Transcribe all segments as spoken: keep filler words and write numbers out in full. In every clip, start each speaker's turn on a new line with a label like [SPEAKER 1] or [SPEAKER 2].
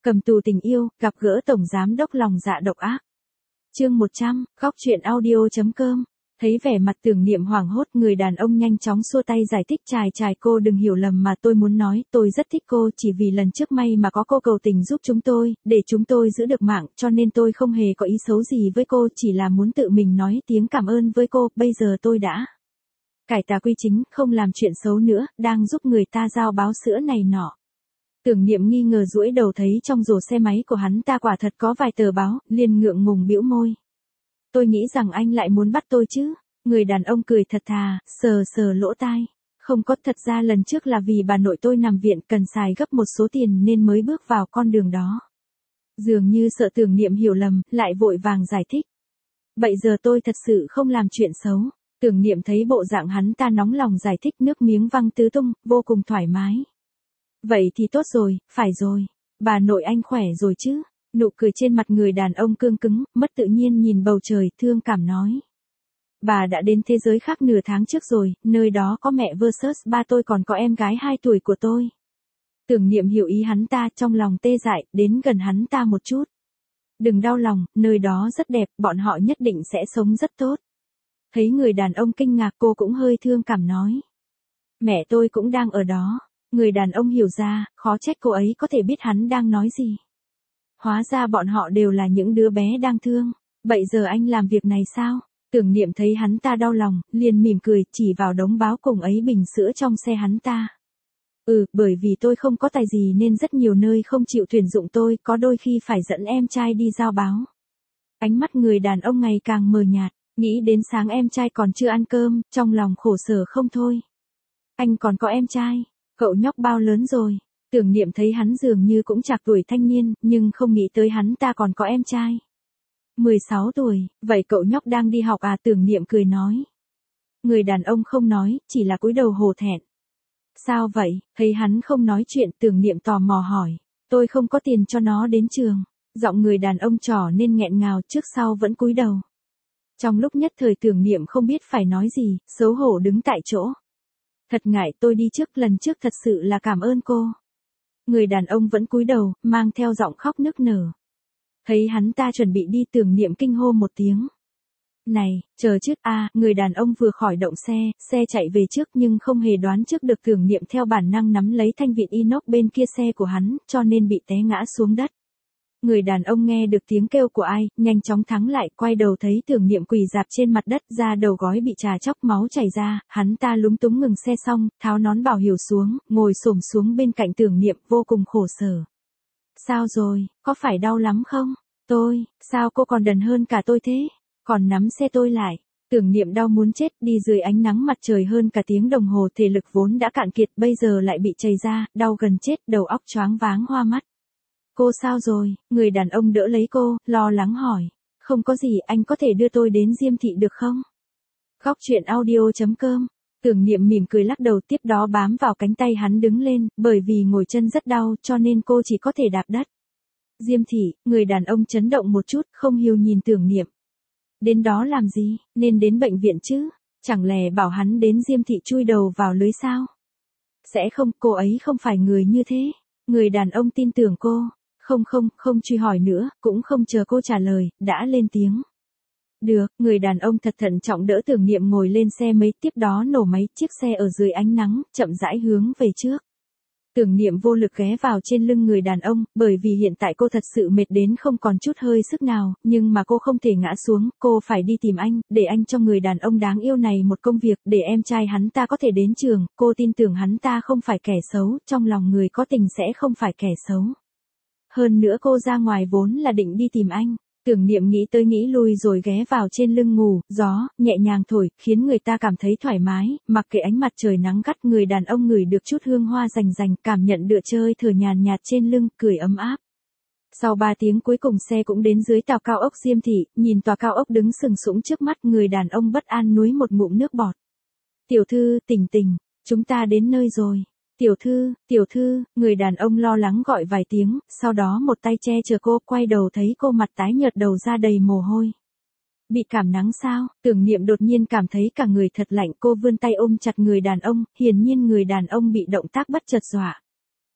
[SPEAKER 1] Cầm tù tình yêu, gặp gỡ tổng giám đốc lòng dạ độc ác. Chương một trăm, góc truyện audio.com. Thấy vẻ mặt Tưởng Niệm hoảng hốt, người đàn ông nhanh chóng xua tay giải thích, chài chài cô đừng hiểu lầm mà tôi muốn nói, tôi rất thích cô, chỉ vì lần trước may mà có cô cầu tình giúp chúng tôi, để chúng tôi giữ được mạng, cho nên tôi không hề có ý xấu gì với cô, chỉ là muốn tự mình nói tiếng cảm ơn với cô, bây giờ tôi đã cải tà quy chính, không làm chuyện xấu nữa, đang giúp người ta giao báo sữa này nọ. Tưởng Niệm nghi ngờ duỗi đầu thấy trong rổ xe máy của hắn ta quả thật có vài tờ báo, liền ngượng ngùng bĩu môi. Tôi nghĩ rằng anh lại muốn bắt tôi chứ. Người đàn ông cười thật thà, sờ sờ lỗ tai. Không có, thật ra lần trước là vì bà nội tôi nằm viện cần xài gấp một số tiền nên mới bước vào con đường đó. Dường như sợ Tưởng Niệm hiểu lầm, lại vội vàng giải thích. Bây giờ tôi thật sự không làm chuyện xấu. Tưởng Niệm thấy bộ dạng hắn ta nóng lòng giải thích, nước miếng văng tứ tung, vô cùng thoải mái. Vậy thì tốt rồi, phải rồi. Bà nội anh khỏe rồi chứ? Nụ cười trên mặt người đàn ông cương cứng, mất tự nhiên nhìn bầu trời, thương cảm nói. Bà đã đến thế giới khác nửa tháng trước rồi, nơi đó có mẹ versus ba tôi, còn có em gái hai tuổi của tôi. Tưởng Niệm hiểu ý hắn ta, trong lòng tê dại, đến gần hắn ta một chút. Đừng đau lòng, nơi đó rất đẹp, bọn họ nhất định sẽ sống rất tốt. Thấy người đàn ông kinh ngạc, cô cũng hơi thương cảm nói. Mẹ tôi cũng đang ở đó. Người đàn ông hiểu ra, khó trách cô ấy có thể biết hắn đang nói gì. Hóa ra bọn họ đều là những đứa bé đang thương. Vậy giờ anh làm việc này sao? Tưởng Niệm thấy hắn ta đau lòng, liền mỉm cười, chỉ vào đống báo cùng ấy bình sữa trong xe hắn ta. Ừ, bởi vì tôi không có tài gì nên rất nhiều nơi không chịu tuyển dụng tôi, có đôi khi phải dẫn em trai đi giao báo. Ánh mắt người đàn ông ngày càng mờ nhạt, nghĩ đến sáng em trai còn chưa ăn cơm, trong lòng khổ sở không thôi. Anh còn có em trai? Cậu nhóc bao lớn rồi? Tưởng Niệm thấy hắn dường như cũng trạc tuổi thanh niên, nhưng không nghĩ tới hắn ta còn có em trai. mười sáu tuổi, vậy cậu nhóc đang đi học à? Tưởng Niệm cười nói. Người đàn ông không nói, chỉ là cúi đầu hổ thẹn. Sao vậy? Thấy hắn không nói chuyện, Tưởng Niệm tò mò hỏi. Tôi không có tiền cho nó đến trường. Giọng người đàn ông trỏ nên nghẹn ngào, trước sau vẫn cúi đầu. Trong lúc nhất thời Tưởng Niệm không biết phải nói gì, xấu hổ đứng tại chỗ. Thật ngại, tôi đi trước, lần trước thật sự là cảm ơn cô. Người đàn ông vẫn cúi đầu, mang theo giọng khóc nức nở. Thấy hắn ta chuẩn bị đi, Tưởng Niệm kinh hô một tiếng. Này, chờ trước a. À, người đàn ông vừa khỏi động xe, xe chạy về trước nhưng không hề đoán trước được, Tưởng Niệm theo bản năng nắm lấy thanh vịn inox bên kia xe của hắn, cho nên bị té ngã xuống đất. Người đàn ông nghe được tiếng kêu của ai, nhanh chóng thắng lại, quay đầu thấy Tưởng Niệm quỳ rạp trên mặt đất, da đầu gói bị trà chóc, máu chảy ra, hắn ta lúng túng ngừng xe xong, tháo nón bảo hiểm xuống, ngồi xổm xuống bên cạnh Tưởng Niệm, vô cùng khổ sở. Sao rồi, có phải đau lắm không? Tôi, sao cô còn đần hơn cả tôi thế? Còn nắm xe tôi lại. Tưởng Niệm đau muốn chết, đi dưới ánh nắng mặt trời hơn cả tiếng đồng hồ, thể lực vốn đã cạn kiệt, bây giờ lại bị chảy ra, đau gần chết, đầu óc choáng váng hoa mắt. Cô sao rồi? Người đàn ông đỡ lấy cô, lo lắng hỏi. Không có gì, anh có thể đưa tôi đến Diêm Thị được không? Góc truyện audio.com. Tưởng Niệm mỉm cười lắc đầu, tiếp đó bám vào cánh tay hắn đứng lên, bởi vì ngồi chân rất đau cho nên cô chỉ có thể đạp đất. Diêm Thị, người đàn ông chấn động một chút, không hiểu nhìn Tưởng Niệm. Đến đó làm gì, nên đến bệnh viện chứ? Chẳng lẽ bảo hắn đến Diêm Thị chui đầu vào lưới sao? Sẽ không, cô ấy không phải người như thế. Người đàn ông tin tưởng cô. Không không, không truy hỏi nữa, cũng không chờ cô trả lời, đã lên tiếng. Được, người đàn ông thật thận trọng đỡ Tưởng Niệm ngồi lên xe máy, tiếp đó nổ máy, chiếc xe ở dưới ánh nắng, chậm rãi hướng về trước. Tưởng Niệm vô lực ghé vào trên lưng người đàn ông, bởi vì hiện tại cô thật sự mệt đến không còn chút hơi sức nào, nhưng mà cô không thể ngã xuống, cô phải đi tìm anh, để anh cho người đàn ông đáng yêu này một công việc, để em trai hắn ta có thể đến trường, cô tin tưởng hắn ta không phải kẻ xấu, trong lòng người có tình sẽ không phải kẻ xấu. Hơn nữa cô ra ngoài vốn là định đi tìm anh. Tưởng Niệm nghĩ tới nghĩ lui rồi ghé vào trên lưng ngủ, gió, nhẹ nhàng thổi, khiến người ta cảm thấy thoải mái, mặc kệ ánh mặt trời nắng gắt, người đàn ông ngửi được chút hương hoa rành rành, cảm nhận được hơi thở nhàn nhạt trên lưng, cười ấm áp. Sau ba tiếng cuối cùng xe cũng đến dưới tòa cao ốc Diêm Thị, nhìn tòa cao ốc đứng sừng sững trước mắt, người đàn ông bất an nuốt một ngụm nước bọt. Tiểu thư, tỉnh tỉnh, chúng ta đến nơi rồi. Tiểu thư, tiểu thư, người đàn ông lo lắng gọi vài tiếng, sau đó một tay che chở cô, quay đầu thấy cô mặt tái nhợt, đầu da đầy mồ hôi. Bị cảm nắng sao? Tưởng Niệm đột nhiên cảm thấy cả người thật lạnh, cô vươn tay ôm chặt người đàn ông, hiển nhiên người đàn ông bị động tác bất chợt dọa.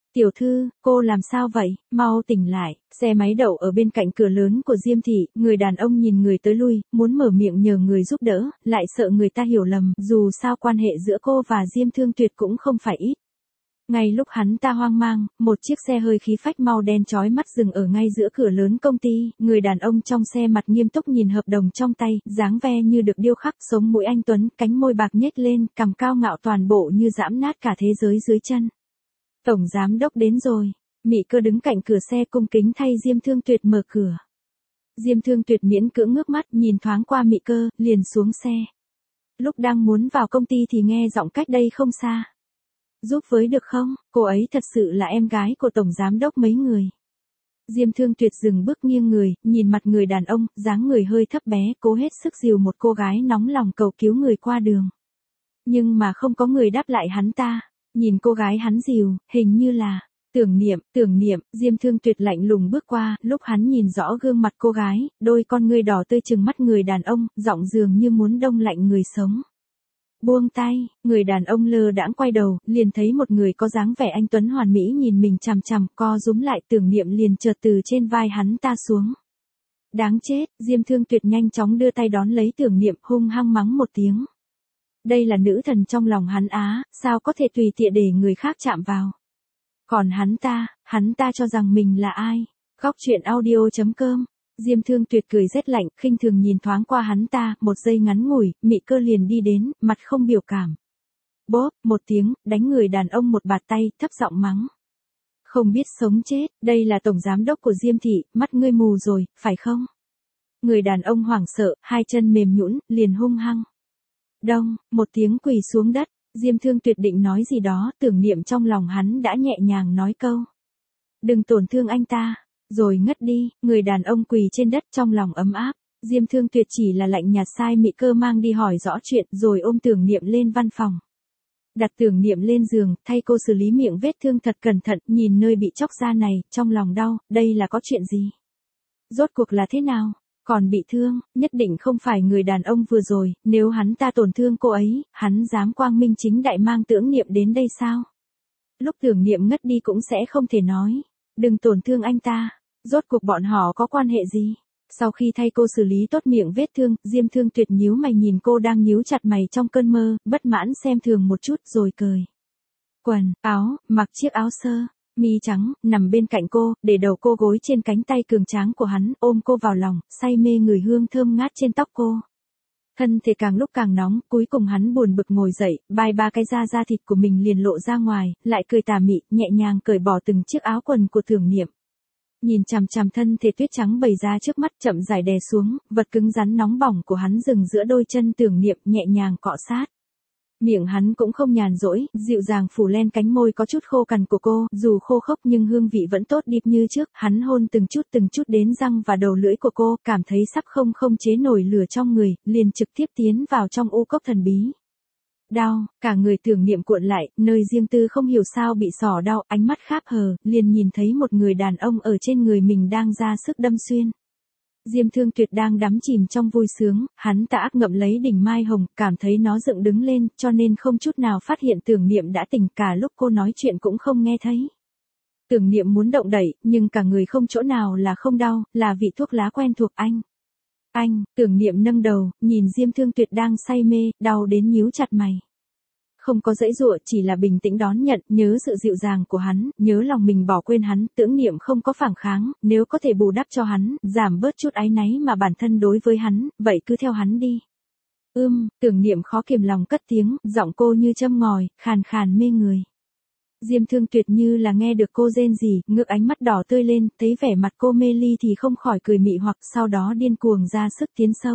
[SPEAKER 1] Tiểu thư, cô làm sao vậy, mau tỉnh lại, xe máy đậu ở bên cạnh cửa lớn của Diêm thị, người đàn ông nhìn người tới lui, muốn mở miệng nhờ người giúp đỡ, lại sợ người ta hiểu lầm, dù sao quan hệ giữa cô và Diêm Thương Tuyệt cũng không phải ít. Ngay lúc hắn ta hoang mang, một chiếc xe hơi khí phách màu đen chói mắt dừng ở ngay giữa cửa lớn công ty, người đàn ông trong xe mặt nghiêm túc nhìn hợp đồng trong tay, dáng vẻ như được điêu khắc, sống mũi anh tuấn, cánh môi bạc nhếch lên, cằm cao ngạo toàn bộ như giãm nát cả thế giới dưới chân. Tổng giám đốc đến rồi. Mị Cơ đứng cạnh cửa xe cung kính thay Diêm Thương Tuyệt mở cửa. Diêm Thương Tuyệt miễn cưỡng ngước mắt nhìn thoáng qua Mị Cơ, liền xuống xe. Lúc đang muốn vào công ty thì nghe giọng cách đây không xa. Giúp với được không, cô ấy thật sự là em gái của tổng giám đốc mấy người. Diêm Thương Tuyệt dừng bước nghiêng người, nhìn mặt người đàn ông, dáng người hơi thấp bé, cố hết sức dìu một cô gái nóng lòng cầu cứu người qua đường. Nhưng mà không có người đáp lại hắn ta. Nhìn cô gái hắn dìu, hình như là Tưởng Niệm, Tưởng Niệm, Diêm Thương Tuyệt lạnh lùng bước qua, lúc hắn nhìn rõ gương mặt cô gái, đôi con ngươi đỏ tươi trừng mắt người đàn ông, giọng dường như muốn đông lạnh người sống. Buông tay, người đàn ông lơ đãng quay đầu, liền thấy một người có dáng vẻ anh tuấn hoàn mỹ nhìn mình chằm chằm, co rúm lại, Tưởng Niệm liền chợt từ trên vai hắn ta xuống. Đáng chết, Diêm Thương Tuyệt nhanh chóng đưa tay đón lấy Tưởng Niệm, hung hăng mắng một tiếng. Đây là nữ thần trong lòng hắn á, sao có thể tùy tiện để người khác chạm vào. Còn hắn ta, hắn ta cho rằng mình là ai? Góc truyện audio chấm com. Diêm Thương Tuyệt cười rét lạnh, khinh thường nhìn thoáng qua hắn ta, một giây ngắn ngủi, Mị Cơ liền đi đến, mặt không biểu cảm. Bóp, một tiếng, đánh người đàn ông một bạt tay, thấp giọng mắng. Không biết sống chết, đây là tổng giám đốc của Diêm thị, mắt ngươi mù rồi, phải không? Người đàn ông hoảng sợ, hai chân mềm nhũn, liền hung hăng. Đông, một tiếng quỳ xuống đất, Diêm Thương Tuyệt định nói gì đó, Tưởng Niệm trong lòng hắn đã nhẹ nhàng nói câu. Đừng tổn thương anh ta, rồi ngất đi, người đàn ông quỳ trên đất trong lòng ấm áp, Diêm Thương Tuyệt chỉ là lạnh nhạt sai Mị Cơ mang đi hỏi rõ chuyện rồi ôm Tưởng Niệm lên văn phòng. Đặt Tưởng Niệm lên giường, thay cô xử lý miệng vết thương thật cẩn thận, nhìn nơi bị chóc ra này, trong lòng đau, đây là có chuyện gì? Rốt cuộc là thế nào? Còn bị thương, nhất định không phải người đàn ông vừa rồi, nếu hắn ta tổn thương cô ấy, hắn dám quang minh chính đại mang Tưởng Niệm đến đây sao? Lúc Tưởng Niệm ngất đi cũng sẽ không thể nói, đừng tổn thương anh ta, rốt cuộc bọn họ có quan hệ gì? Sau khi thay cô xử lý tốt miệng vết thương, Diêm Thương Tuyệt nhíu mày nhìn cô đang nhíu chặt mày trong cơn mơ, bất mãn xem thường một chút rồi cười. Quần, áo, mặc chiếc áo sơ. Mi trắng, nằm bên cạnh cô, để đầu cô gối trên cánh tay cường tráng của hắn, ôm cô vào lòng, say mê người hương thơm ngát trên tóc cô. Thân thể càng lúc càng nóng, cuối cùng hắn buồn bực ngồi dậy, bai ba cái da da thịt của mình liền lộ ra ngoài, lại cười tà mị, nhẹ nhàng cởi bỏ từng chiếc áo quần của Tưởng Niệm. Nhìn chằm chằm thân thể tuyết trắng bày ra trước mắt, chậm rãi đè xuống, vật cứng rắn nóng bỏng của hắn dừng giữa đôi chân Tưởng Niệm, nhẹ nhàng cọ sát. Miệng hắn cũng không nhàn rỗi, dịu dàng phủ lên cánh môi có chút khô cằn của cô, dù khô khốc nhưng hương vị vẫn tốt điệp như trước, hắn hôn từng chút từng chút đến răng và đầu lưỡi của cô, cảm thấy sắp không không chế nổi lửa trong người, liền trực tiếp tiến vào trong u cốc thần bí. Đau, cả người Tưởng Niệm cuộn lại, nơi riêng tư không hiểu sao bị sỏ đau, ánh mắt kháp hờ, liền nhìn thấy một người đàn ông ở trên người mình đang ra sức đâm xuyên. Diêm Thương Tuyệt đang đắm chìm trong vui sướng, hắn ta ác ngậm lấy đỉnh mai hồng, cảm thấy nó dựng đứng lên, cho nên không chút nào phát hiện Tưởng Niệm đã tỉnh, cả lúc cô nói chuyện cũng không nghe thấy. Tưởng Niệm muốn động đẩy, nhưng cả người không chỗ nào là không đau, là vị thuốc lá quen thuộc anh. Anh, Tưởng Niệm nâng đầu, nhìn Diêm Thương Tuyệt đang say mê, đau đến nhíu chặt mày. Không có giãy giụa, chỉ là bình tĩnh đón nhận, nhớ sự dịu dàng của hắn, nhớ lòng mình bỏ quên hắn, Tưởng Niệm không có phản kháng, nếu có thể bù đắp cho hắn, giảm bớt chút áy náy mà bản thân đối với hắn, vậy cứ theo hắn đi. Ưm, Tưởng Niệm khó kiềm lòng cất tiếng, giọng cô như châm ngòi, khàn khàn mê người. Diêm Thương Tuyệt như là nghe được cô rên rỉ, ngước ánh mắt đỏ tươi lên, thấy vẻ mặt cô mê ly thì không khỏi cười mị hoặc sau đó điên cuồng ra sức tiến sâu.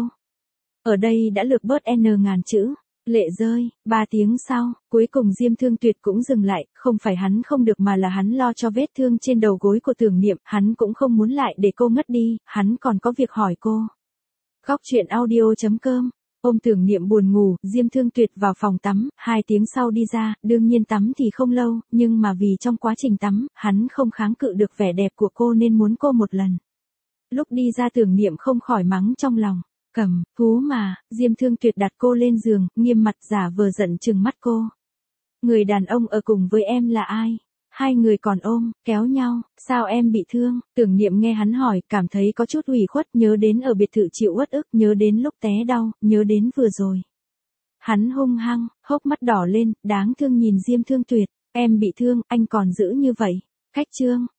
[SPEAKER 1] Ở đây đã lược bớt n ngàn chữ. Lệ rơi, ba tiếng sau, cuối cùng Diêm Thương Tuyệt cũng dừng lại, không phải hắn không được mà là hắn lo cho vết thương trên đầu gối của Tưởng Niệm, hắn cũng không muốn lại để cô ngất đi, hắn còn có việc hỏi cô. Góc truyện audio chấm com. Ôm Tưởng Niệm buồn ngủ, Diêm Thương Tuyệt vào phòng tắm, hai tiếng sau đi ra, đương nhiên tắm thì không lâu, nhưng mà vì trong quá trình tắm, hắn không kháng cự được vẻ đẹp của cô nên muốn cô một lần. Lúc đi ra Tưởng Niệm không khỏi mắng trong lòng. Cầm, thú mà, Diêm Thương Tuyệt đặt cô lên giường, nghiêm mặt giả vờ giận trừng mắt cô. Người đàn ông ở cùng với em là ai? Hai người còn ôm, kéo nhau, sao em bị thương? Tưởng Niệm nghe hắn hỏi, cảm thấy có chút ủy khuất, nhớ đến ở biệt thự chịu uất ức, nhớ đến lúc té đau, nhớ đến vừa rồi. Hắn hung hăng, hốc mắt đỏ lên, đáng thương nhìn Diêm Thương Tuyệt, em bị thương, anh còn giữ như vậy. Khách trương,